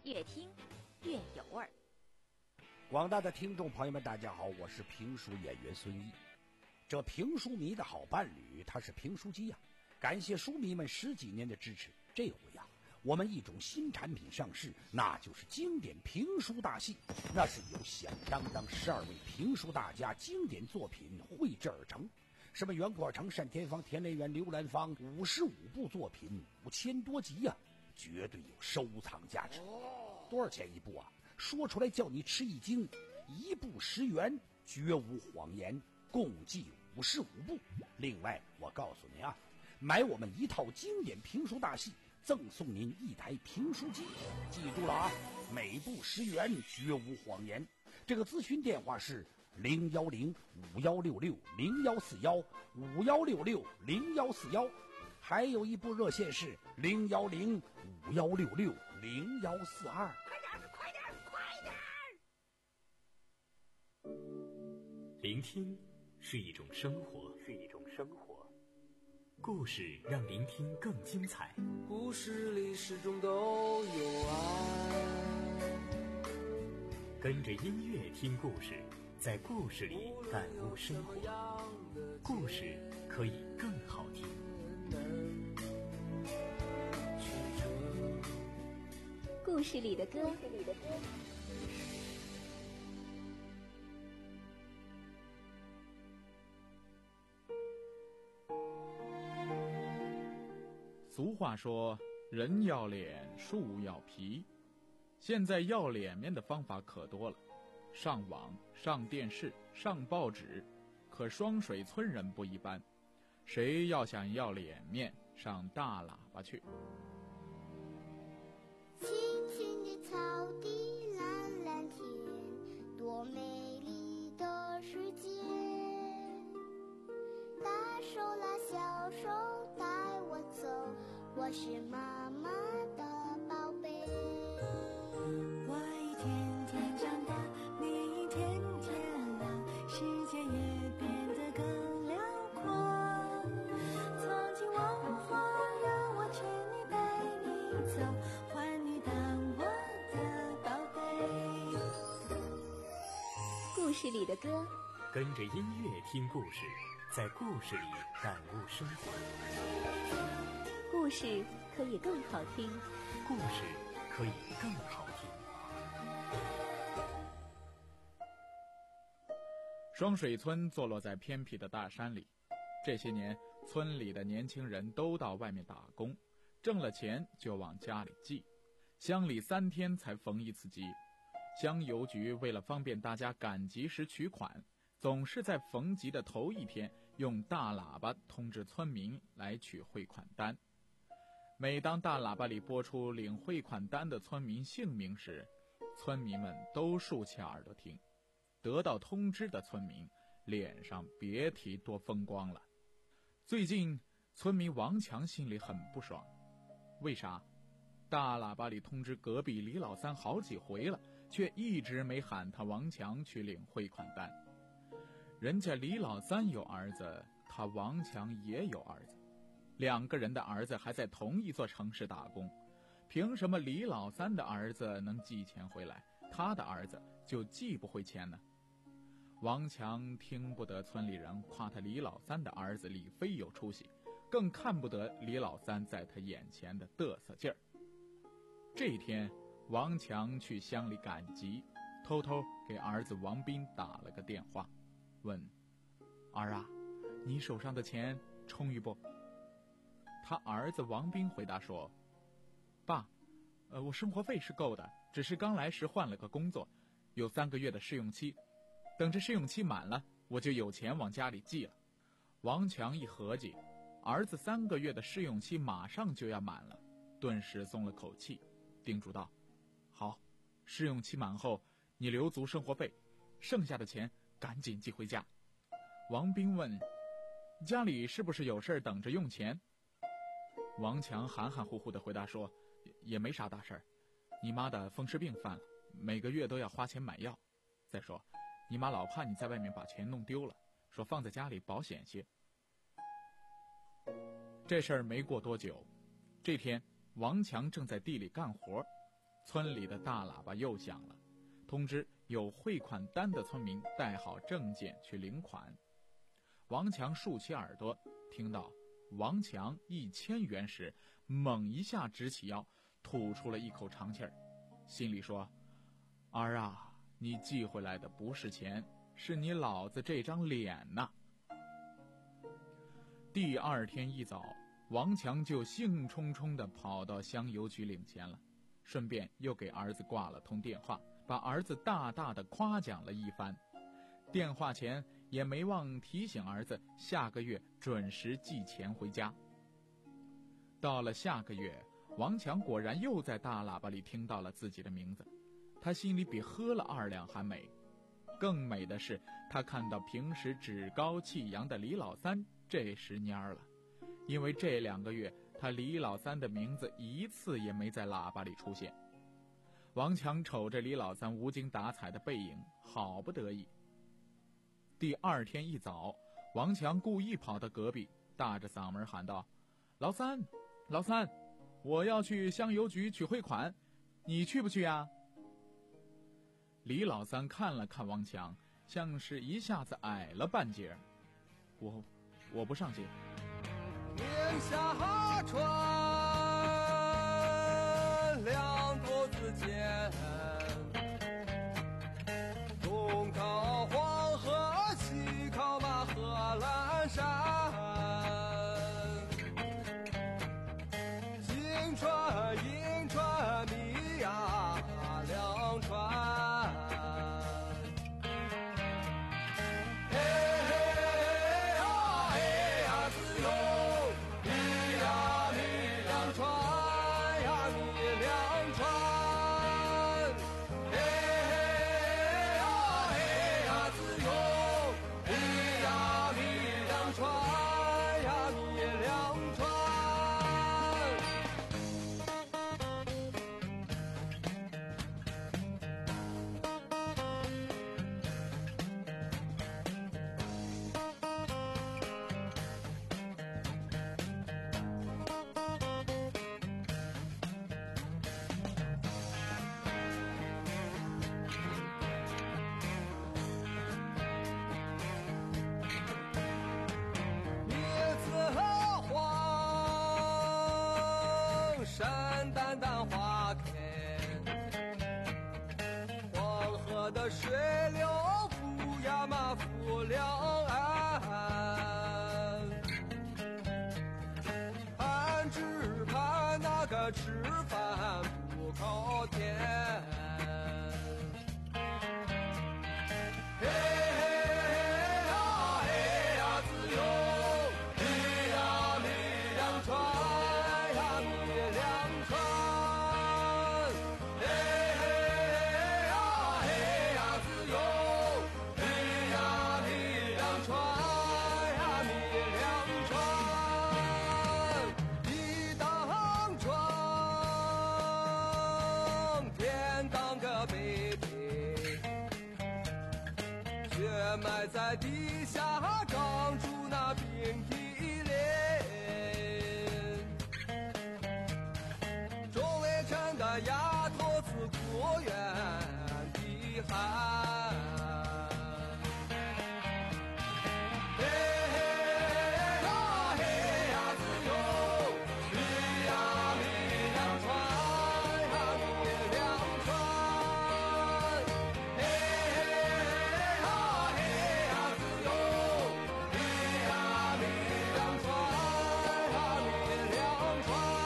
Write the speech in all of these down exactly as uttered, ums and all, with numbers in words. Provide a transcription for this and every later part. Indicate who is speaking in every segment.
Speaker 1: 越听越有味儿。
Speaker 2: 广大的听众朋友们，大家好，我是评书演员孙毅。这评书迷的好伴侣，他是评书机呀、啊。感谢书迷们十几年的支持，这回呀、啊，我们一种新产品上市，那就是经典评书大戏。那是由响当当十二位评书大家经典作品绘制而成。什么袁阔成、单田芳、田连元、刘兰芳，五十五部作品，五千多集呀、啊，绝对有收藏价值。多少钱一部啊？说出来叫你吃一惊，一部十元，绝无谎言，共计五十五部。另外，我告诉你啊，买我们一套经典评书大戏，赠送您一台评书机。记住了啊，每部十元，绝无谎言。这个咨询电话是零幺零五幺六六零幺四幺五幺六六零幺四幺，还有一部热线是零幺零五幺六六零幺四二。
Speaker 3: 快点，快点，快点！
Speaker 4: 聆听是一种生活，是一种生活。故事让聆听更精彩。
Speaker 5: 故事里始终都有爱。
Speaker 4: 跟着音乐听故事，在故事里感悟生活。故事可以更好听。
Speaker 1: 故事里的歌，
Speaker 6: 俗话说，人要脸，树要皮。现在要脸面的方法可多了，上网、上电视、上报纸。可双水村人不一般，谁要想要脸面，上大喇叭去。
Speaker 7: 青青的草地，蓝蓝天，多美丽的世界。大手拉小手带我走，我是妈妈的宝贝。
Speaker 8: 我一天天长大，你一天天老，世界也变得更辽阔。曾经文化让我牵你带你走，换你当我的宝贝。
Speaker 1: 故事里的歌，
Speaker 4: 跟着音乐听故事，在故事里感悟生活。
Speaker 1: 故事可以更好听，
Speaker 4: 故事可以更好听。
Speaker 6: 双水村坐落在偏僻的大山里，这些年村里的年轻人都到外面打工，挣了钱就往家里寄，乡里三天才逢一次集。乡邮局为了方便大家赶集时取款，总是在逢集的头一天用大喇叭通知村民来取汇款单。每当大喇叭里播出领汇款单的村民姓名时，村民们都竖起耳朵听。得到通知的村民脸上别提多风光了。最近村民王强心里很不爽，为啥？大喇叭里通知隔壁李老三好几回了，却一直没喊他王强去领汇款单。人家李老三有儿子，他王强也有儿子，两个人的儿子还在同一座城市打工，凭什么李老三的儿子能寄钱回来，他的儿子就寄不回钱呢？王强听不得村里人夸他李老三的儿子李飞有出息，更看不得李老三在他眼前的嘚瑟劲儿。这一天，王强去乡里赶集，偷偷给儿子王斌打了个电话，问：儿啊，你手上的钱充裕不？他儿子王斌回答说：爸，呃，我生活费是够的，只是刚来时换了个工作，有三个月的试用期，等着试用期满了，我就有钱往家里寄了。王强一合计，儿子三个月的试用期马上就要满了，顿时松了口气，叮嘱道：好，试用期满后你留足生活费，剩下的钱赶紧寄回家。王斌问：家里是不是有事等着用钱？王强含含糊糊地回答说：也没啥大事儿，你妈的风湿病犯了，每个月都要花钱买药。再说你妈老怕你在外面把钱弄丢了，说放在家里保险些。这事儿没过多久，这天王强正在地里干活， 村里的大喇叭又响了，通知有汇款单的村民带好证件去领款。王强竖起耳朵，听到王强一千元时，猛一下直起腰，吐出了一口长气儿，心里说：儿啊，你寄回来的不是钱，是你老子这张脸呐。第二天一早，王强就兴冲冲地跑到乡邮局领钱了，顺便又给儿子挂了通电话，把儿子大大的夸奖了一番。电话前也没忘提醒儿子下个月准时寄钱回家。到了下个月，王强果然又在大喇叭里听到了自己的名字，他心里比喝了二两还美。更美的是，他看到平时趾高气扬的李老三这时蔫儿了，因为这两个月他李老三的名字一次也没在喇叭里出现。王强瞅着李老三无精打采的背影，好不得意。第二天一早，王强故意跑到隔壁，大着嗓门喊道：老三，老三，我要去乡邮局取汇款，你去不去呀？李老三看了看王强，像是一下子矮了半截。我我不上街。
Speaker 5: 宁夏川两口子间，东靠黄河，西靠马贺兰山，金川银川米呀两川。水流不呀嘛浮两岸，盼只盼那个吃饭不靠天。嘿嘿呀嘿呀自由，嘿呀米粮船呀米粮船，嘿嘿呀嘿呀自由，嘿呀米粮船呀米粮船，一当庄天当个北北，血埋在地下长出那冰皮脸，周围站的丫头子果园的寒，嘿嘿呀嘿呀自由，嘿呀米粮船呀米粮船，嘿嘿呀嘿呀自由，嘿呀米粮船呀米粮船。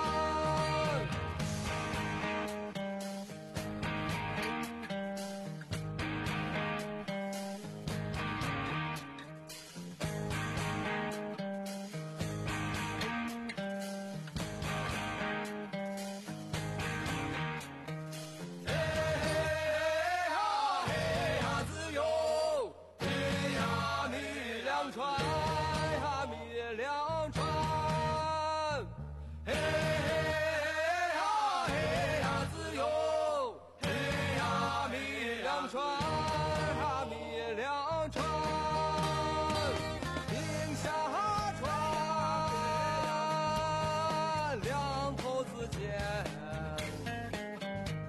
Speaker 5: 嘿呀嘿呀自由，嘿呀米粮船呀米粮船，嘿呀嘿呀自由，嘿呀米粮船呀米粮船，宁夏船两口子间。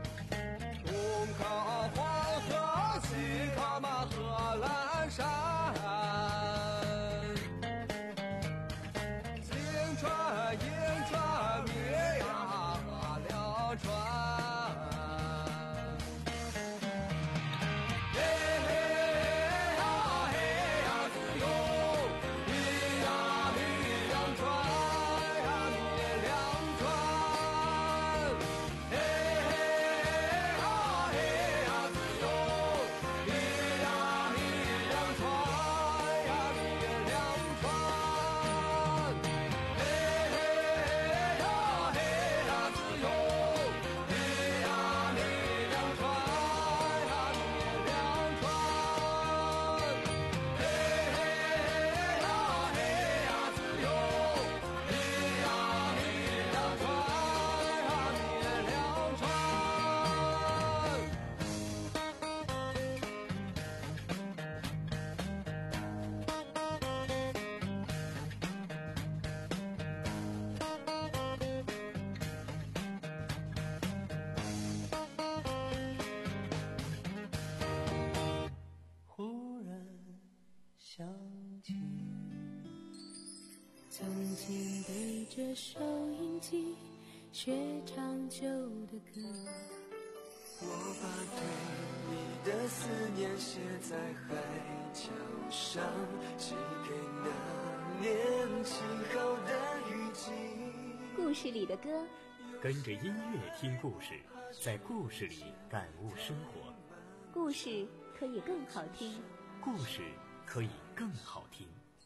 Speaker 8: 经对着收音机学唱旧的歌。
Speaker 5: 我把对你的思念写在海角上，寄给那年晴好的雨季。
Speaker 1: 故事里的歌，
Speaker 4: 跟着音乐听故事，在故事里感悟生活。
Speaker 1: 故事可以更好听，
Speaker 4: 故事可以更好听。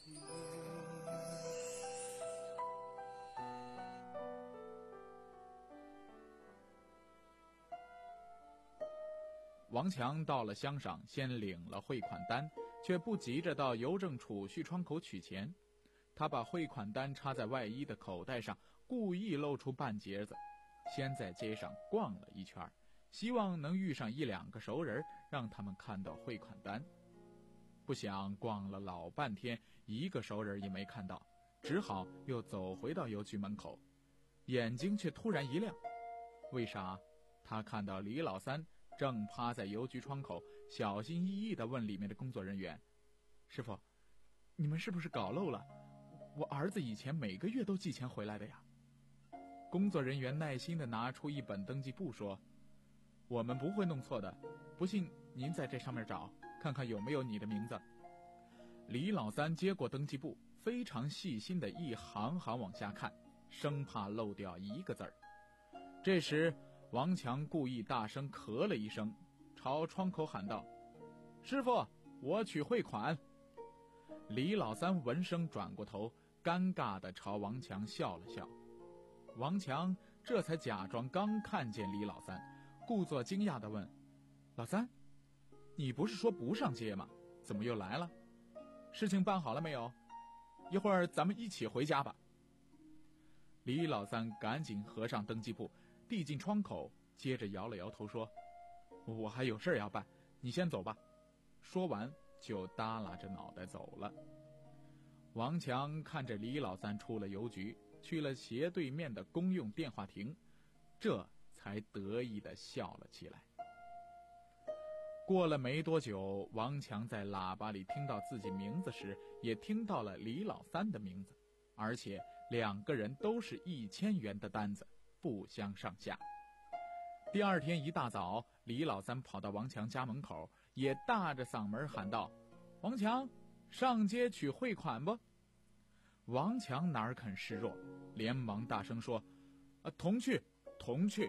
Speaker 6: 王强到了乡上，先领了汇款单，却不急着到邮政储蓄窗口取钱。他把汇款单插在外衣的口袋上，故意露出半截子，先在街上逛了一圈，希望能遇上一两个熟人，让他们看到汇款单。不想逛了老半天，一个熟人也没看到，只好又走回到邮局门口，眼睛却突然一亮。为啥？他看到李老三正趴在邮局窗口，小心翼翼地问里面的工作人员：“师傅，你们是不是搞漏了？我儿子以前每个月都寄钱回来的呀。”工作人员耐心地拿出一本登记簿说：“我们不会弄错的，不信您在这上面找，看看有没有你的名字。”李老三接过登记簿，非常细心地一行行往下看，生怕漏掉一个字儿。这时王强故意大声咳了一声，朝窗口喊道：“师傅，我取汇款。”李老三闻声转过头，尴尬地朝王强笑了笑。王强这才假装刚看见李老三，故作惊讶地问：“老三，你不是说不上街吗？怎么又来了？事情办好了没有？一会儿咱们一起回家吧。”李老三赶紧合上登记簿，递进窗口，接着摇了摇头说：“我还有事要办，你先走吧。”说完就耷拉着脑袋走了。王强看着李老三出了邮局，去了斜对面的公用电话亭，这才得意地笑了起来。过了没多久，王强在喇叭里听到自己名字时，也听到了李老三的名字，而且两个人都是一千元的单子，不相上下。第二天一大早，李老三跑到王强家门口，也大着嗓门喊道：“王强，上街取汇款不？”王强哪肯示弱，连忙大声说：“啊，同去，同去。”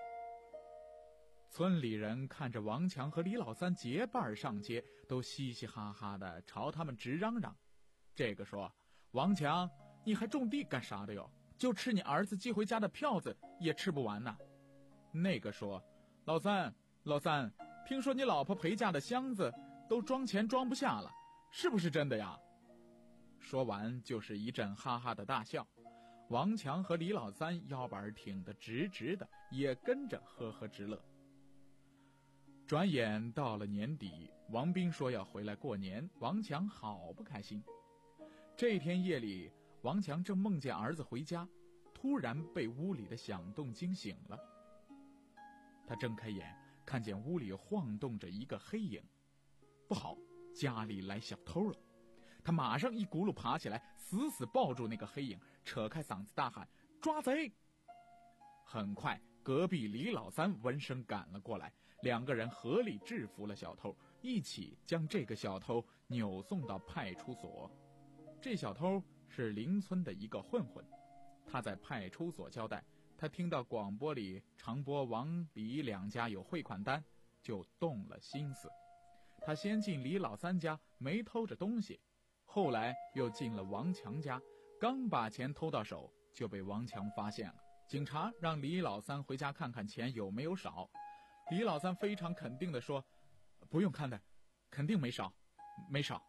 Speaker 6: 村里人看着王强和李老三结伴上街，都嘻嘻哈哈的朝他们直嚷嚷。这个说：“王强，你还种地干啥的哟？就吃你儿子寄回家的票子也吃不完呐。”那个说：“老三，老三，听说你老婆陪嫁的箱子都装钱装不下了，是不是真的呀？”说完就是一阵哈哈的大笑。王强和李老三腰板挺得直直的，也跟着呵呵直乐。转眼到了年底，王斌说要回来过年，王强好不开心。这天夜里，王强正梦见儿子回家，突然被屋里的响动惊醒了。他睁开眼，看见屋里晃动着一个黑影，不好，家里来小偷了。他马上一轱辘爬起来，死死抱住那个黑影，扯开嗓子大喊：“抓贼！”很快，隔壁李老三闻声赶了过来，两个人合力制服了小偷，一起将这个小偷扭送到派出所。这小偷是邻村的一个混混，他在派出所交代，他听到广播里常播王李两家有汇款单，就动了心思。他先进李老三家没偷着东西，后来又进了王强家，刚把钱偷到手就被王强发现了。警察让李老三回家看看钱有没有少。李老三非常肯定地说：“不用看的，肯定没少，没少。”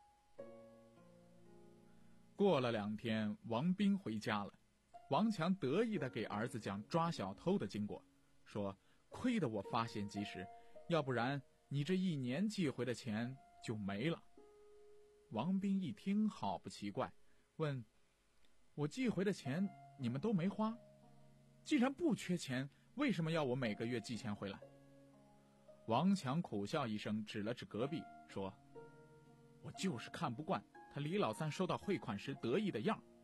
Speaker 6: 过了两天，王斌回家了。王强得意地给儿子讲抓小偷的经过，说：“亏得我发现及时，要不然你这一年寄回的钱就没了。”王斌一听好不奇怪，问：“我寄回的钱你们都没花？既然不缺钱，为什么要我每个月寄钱回来？”王强苦笑一声，指了指隔壁，说：“我就是看不惯他李老三收到汇款时得意的样，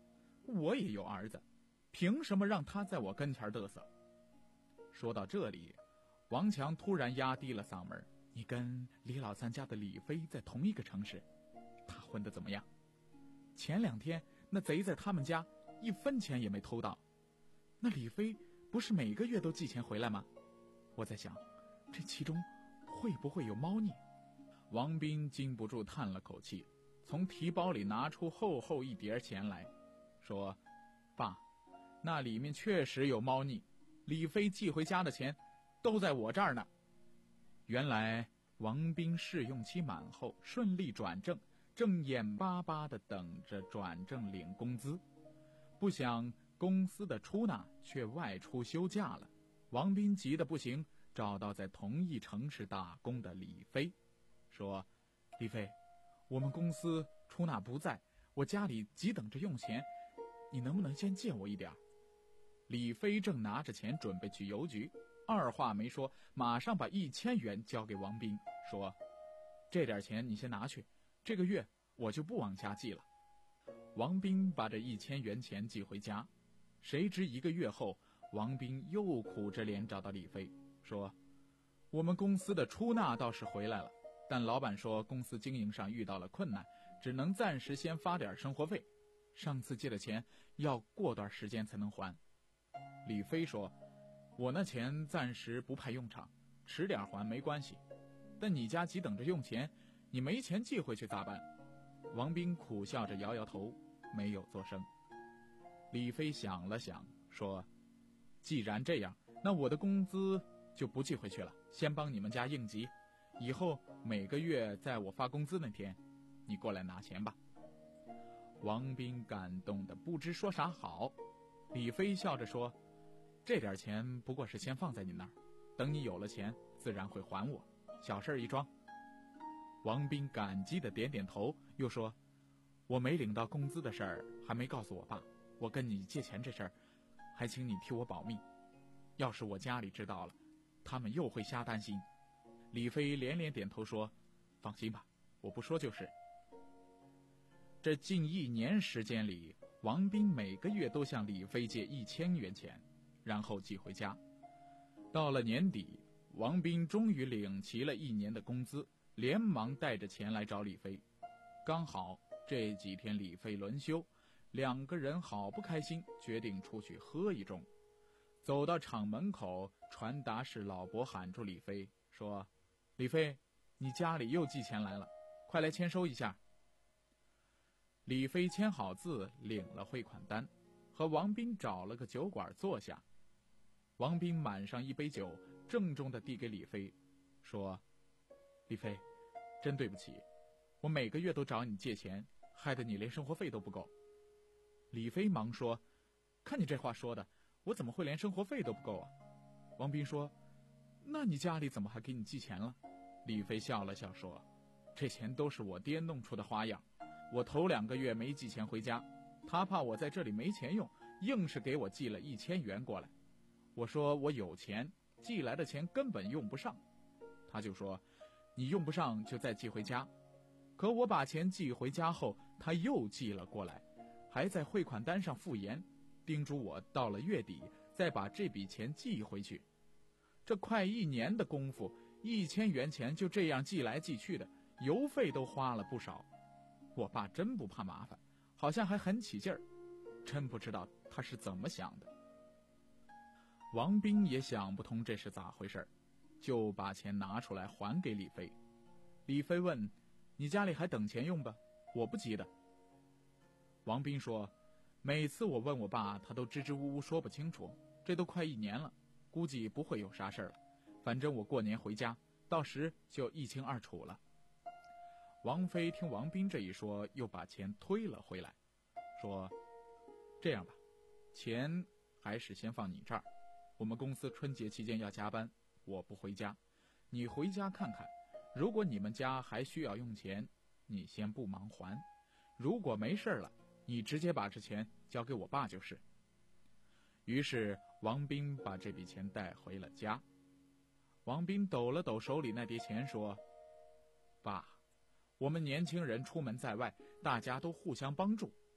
Speaker 6: 我也有儿子，凭什么让他在我跟前嘚瑟？”说到这里，王强突然压低了嗓门：“你跟李老三家的李飞在同一个城市，他混得怎么样？前两天那贼在他们家一分钱也没偷到，那李飞不是每个月都寄钱回来吗？我在想，这其中会不会有猫腻？”王斌禁不住叹了口气，从提包里拿出厚厚一叠钱来，说：“爸，那里面确实有猫腻，李飞寄回家的钱都在我这儿呢。”原来王斌试用期满后顺利转正，正眼巴巴地等着转正领工资，不想公司的出纳却外出休假了。王斌急得不行，找到在同一城市打工的李飞，说：“李飞，我们公司出纳不在，我家里急等着用钱，你能不能先借我一点？”李飞正拿着钱准备去邮局，二话没说，马上把一千元交给王斌，说：“这点钱你先拿去，这个月我就不往家寄了。”王斌把这一千元钱寄回家，谁知一个月后，王斌又苦着脸找到李飞，说：“我们公司的出纳倒是回来了，但老板说公司经营上遇到了困难，只能暂时先发点生活费，上次借的钱要过段时间才能还。”李飞说：“我那钱暂时不派用场，迟点还没关系，但你家急等着用钱，你没钱寄回去咋办？”王斌苦笑着摇摇头，没有作声。李飞想了想，说：“既然这样，那我的工资就不寄回去了，先帮你们家应急，以后每个月在我发工资那天，你过来拿钱吧。”王斌感动得不知说啥好。李飞笑着说：“这点钱不过是先放在你那儿，等你有了钱自然会还我，小事一桩。”王斌感激地点点头，又说：“我没领到工资的事儿还没告诉我爸，我跟你借钱这事儿还请你替我保密，要是我家里知道了，他们又会瞎担心。”李飞连连点头说：“放心吧，我不说就是。”这近一年时间里，王斌每个月都向李飞借一千元钱，然后寄回家。到了年底，王斌终于领齐了一年的工资，连忙带着钱来找李飞。刚好这几天李飞轮休，两个人好不开心，决定出去喝一盅。走到厂门口，传达室老伯喊住李飞，说：“李飞，你家里又寄钱来了，快来签收一下。”李飞签好字，领了汇款单，和王斌找了个酒馆坐下。王斌满上一杯酒，郑重地递给李飞，说：“李飞，真对不起，我每个月都找你借钱，害得你连生活费都不够。”李飞忙说：“看你这话说的，我怎么会连生活费都不够啊？”王斌说：“那你家里怎么还给你寄钱了？”李飞笑了笑说：“这钱都是我爹弄出的花样，我头两个月没寄钱回家，他怕我在这里没钱用，硬是给我寄了一千元过来。我说我有钱，寄来的钱根本用不上。他就说，你用不上就再寄回家。可我把钱寄回家后，他又寄了过来，还在汇款单上附言，叮嘱我到了月底再把这笔钱寄回去。这快一年的功夫，一千元钱就这样寄来寄去的，邮费都花了不少。我爸真不怕麻烦，好像还很起劲儿，真不知道他是怎么想的。王斌也想不通这是咋回事，就把钱拿出来还给李飞。李飞问：“你家里还等钱用吧？我不急的。”王斌说：“每次我问我爸，他都支支吾吾说不清楚，这都快一年了，估计不会有啥事了。反正我过年回家，到时就一清二楚了。”王飞听王斌这一说，又把钱推了回来，说：“这样吧，钱还是先放你这儿。我们公司春节期间要加班，我不回家，你回家看看。如果你们家还需要用钱，你先不忙还；如果没事了，你直接把这钱交给我爸就是。”于是王斌把这笔钱带回了家。王斌抖了抖手里那叠钱，说：“爸，我们年轻人出门在外，大家都互相帮助。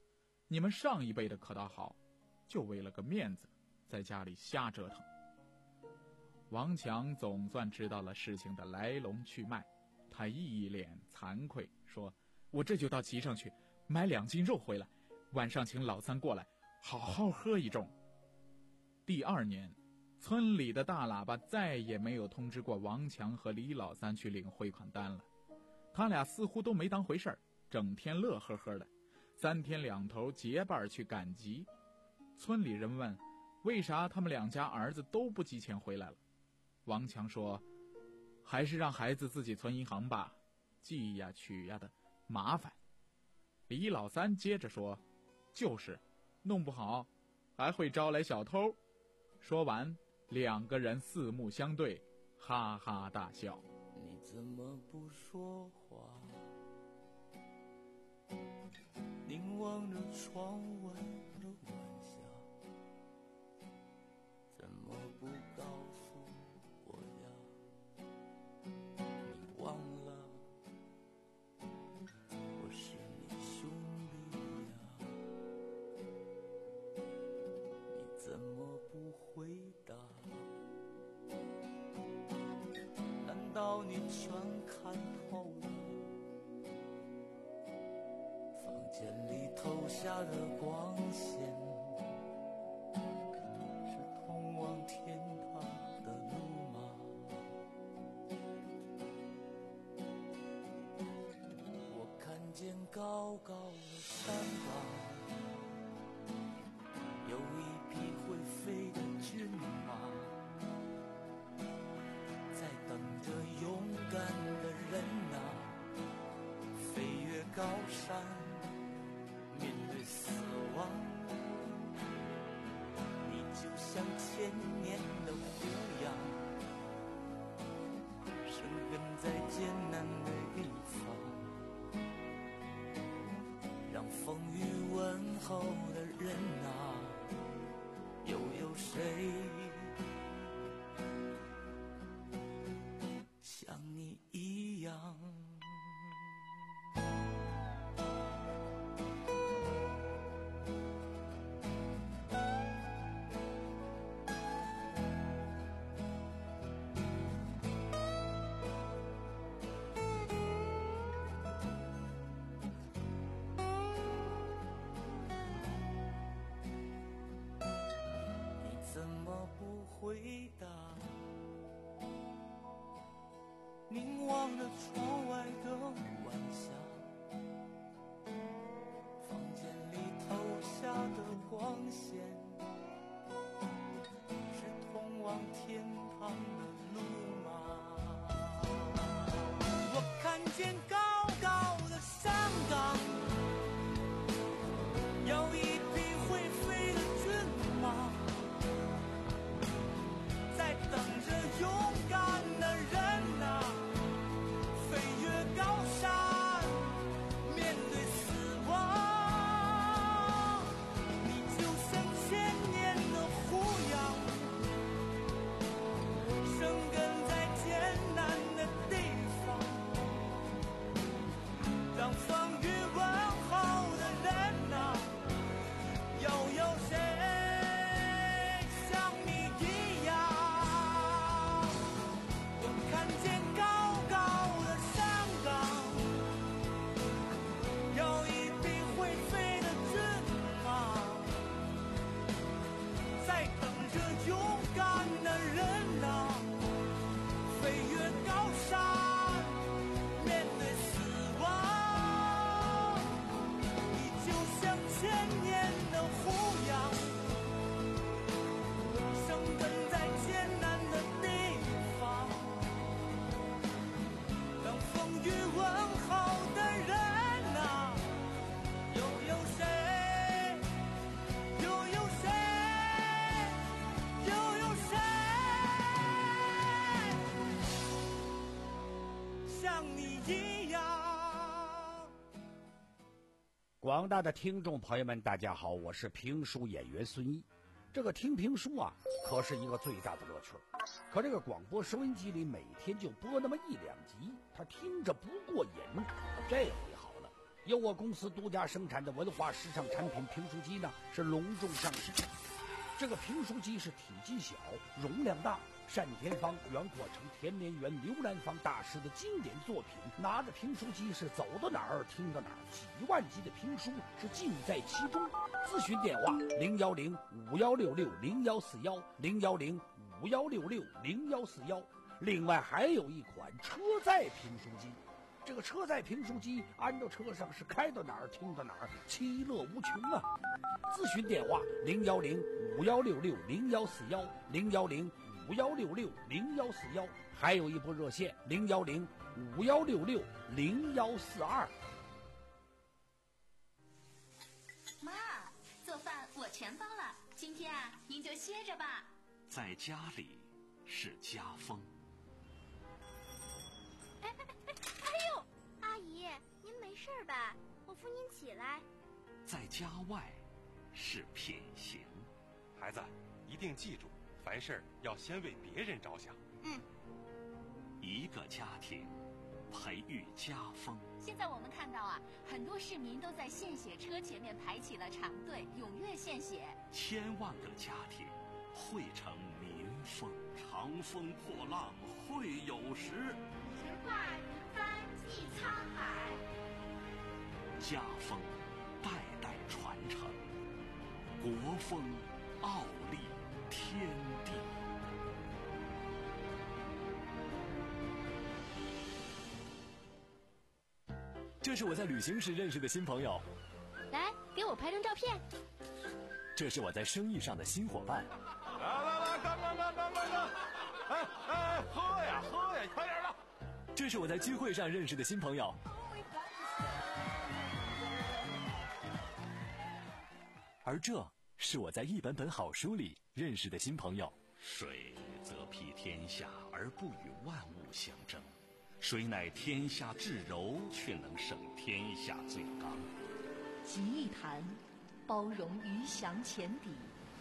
Speaker 6: 你们上一辈的可倒好，就为了个面子，在家里瞎折腾。王强总算知道了事情的来龙去脉，他一脸惭愧说：“我这就到集上去买两斤肉回来，晚上请老三过来，好好喝一盅。”第二年，村里的大喇叭再也没有通知过王强和李老三去领汇款单了。他俩似乎都没当回事儿，整天乐呵呵的，三天两头结伴去赶集。村里人问，为啥他们两家儿子都不寄钱回来了？王强说，还是让孩子自己存银行吧，寄呀取呀的麻烦。李老三接着说，就是弄不好还会招来小偷。说完，两个人四目相对，哈哈大笑。
Speaker 5: 你怎么不说话？凝望着窗外的晚霞，怎么不告诉我呀？你忘了，我是你兄弟呀？你怎么不回答？难道你全看透了？房间里投下的光线，是通往天堂的路吗？我看见高高的山岗，有一匹会飞的骏马，在等着勇敢的人啊，飞越高山，面对死亡。你就像千年的胡杨，生根在艰难的地方，让风雨问候的人啊，又有谁像你一样？你怎么不回答？凝望着窗外的晚霞，房间里投下的光线，是通往天堂的路吗？我看见高高的山岗，有一匹会飞的骏马，在等着勇敢的人啊，飞越高山，面对死亡。你就像千年的胡杨，生根在艰难的地方，让风雨问候的人啊，又有谁像你一样？我看见高高的山岗，有一匹会飞的骏马，在等着勇敢的人啊，飞越高山，面对死亡。你就像千年的胡杨，生根在艰难的地方，让风雨问候的人啊，又有谁，又有谁，又有谁像你一样？
Speaker 2: 广大的听众朋友们，大家好，我是评书演员孙一。这个听评书啊，可是一个最大的乐趣。可这个广播收音机里每天就播那么一两集，他听着不过瘾。这回好了， 由我公司独家生产的文化时尚产品评书机呢是隆重上市。这个评书机是体积小，容量大，单田芳、袁阔成、田连元、刘兰芳大师的经典作品。拿着评书机是走到哪儿听到哪儿，几万集的评书是尽在其中。咨询电话零幺零五幺六六零幺四幺零幺零五幺六六零幺四幺。另外还有一款车载评书机。这个车载评书机安到车上是开到哪儿听到哪儿，其乐无穷啊！咨询电话零幺零五幺六六零幺四幺零幺零五幺六六零幺四幺，还有一部热线零幺零五幺六六零幺四二。
Speaker 1: 妈，做饭我全包了，今天啊您就歇着吧。
Speaker 9: 在家里是家风。
Speaker 7: 阿姨，您没事吧？我扶您起来。
Speaker 9: 在家外是品行。
Speaker 10: 孩子，一定记住，凡事要先为别人着想。
Speaker 1: 嗯。
Speaker 9: 一个家庭培育家风。
Speaker 1: 现在我们看到啊，很多市民都在献血车前面排起了长队，踊跃献血。
Speaker 9: 千万个家庭汇成民风。长风破浪会有时。
Speaker 7: 直挂云帆济沧海。
Speaker 9: 家风代代传承，国风傲立天地。
Speaker 11: 这是我在旅行时认识的新朋友。
Speaker 7: 来，给我拍张照片。
Speaker 11: 这是我在生意上的新伙伴。
Speaker 10: 来来来，干干干干干干！哎哎，喝呀喝呀，快点的！
Speaker 11: 这是我在聚会上认识的新朋友。而这是我在一本本好书里认识的新朋友。
Speaker 9: 水则披天下而不与万物相争，谁乃天下至柔，却能胜天下最刚。
Speaker 12: 集一谈，包容鱼翔浅底；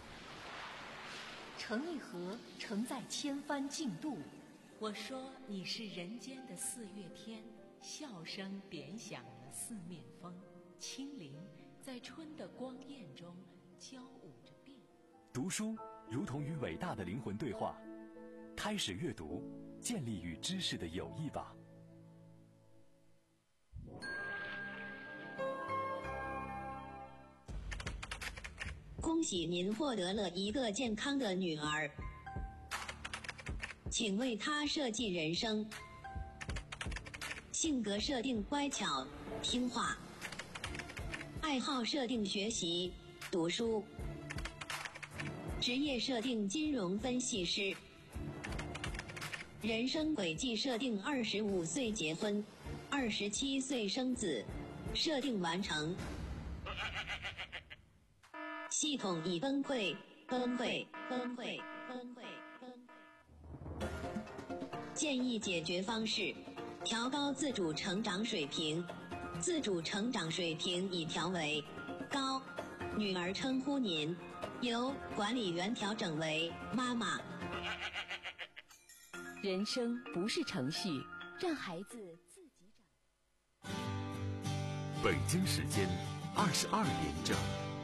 Speaker 12: 成一河，承载千帆竞渡。
Speaker 13: 我说你是人间的四月天，笑声点响了四面风，清灵在春的光艳中交舞着变。
Speaker 11: 读书如同与伟大的灵魂对话，开始阅读，建立与知识的友谊吧。
Speaker 14: 恭喜您获得了一个健康的女儿，请为她设计人生。性格设定乖巧听话，爱好设定学习读书，职业设定金融分析师，人生轨迹设定二十五岁结婚，二十七岁生子，设定完成。系统已崩溃，崩溃，崩溃，崩溃，崩溃。建议解决方式：调高自主成长水平。自主成长水平已调为高。女儿称呼您，由管理员调整为妈妈。
Speaker 12: 人生不是程序，让孩子自己长。
Speaker 15: 北京时间二十二点整。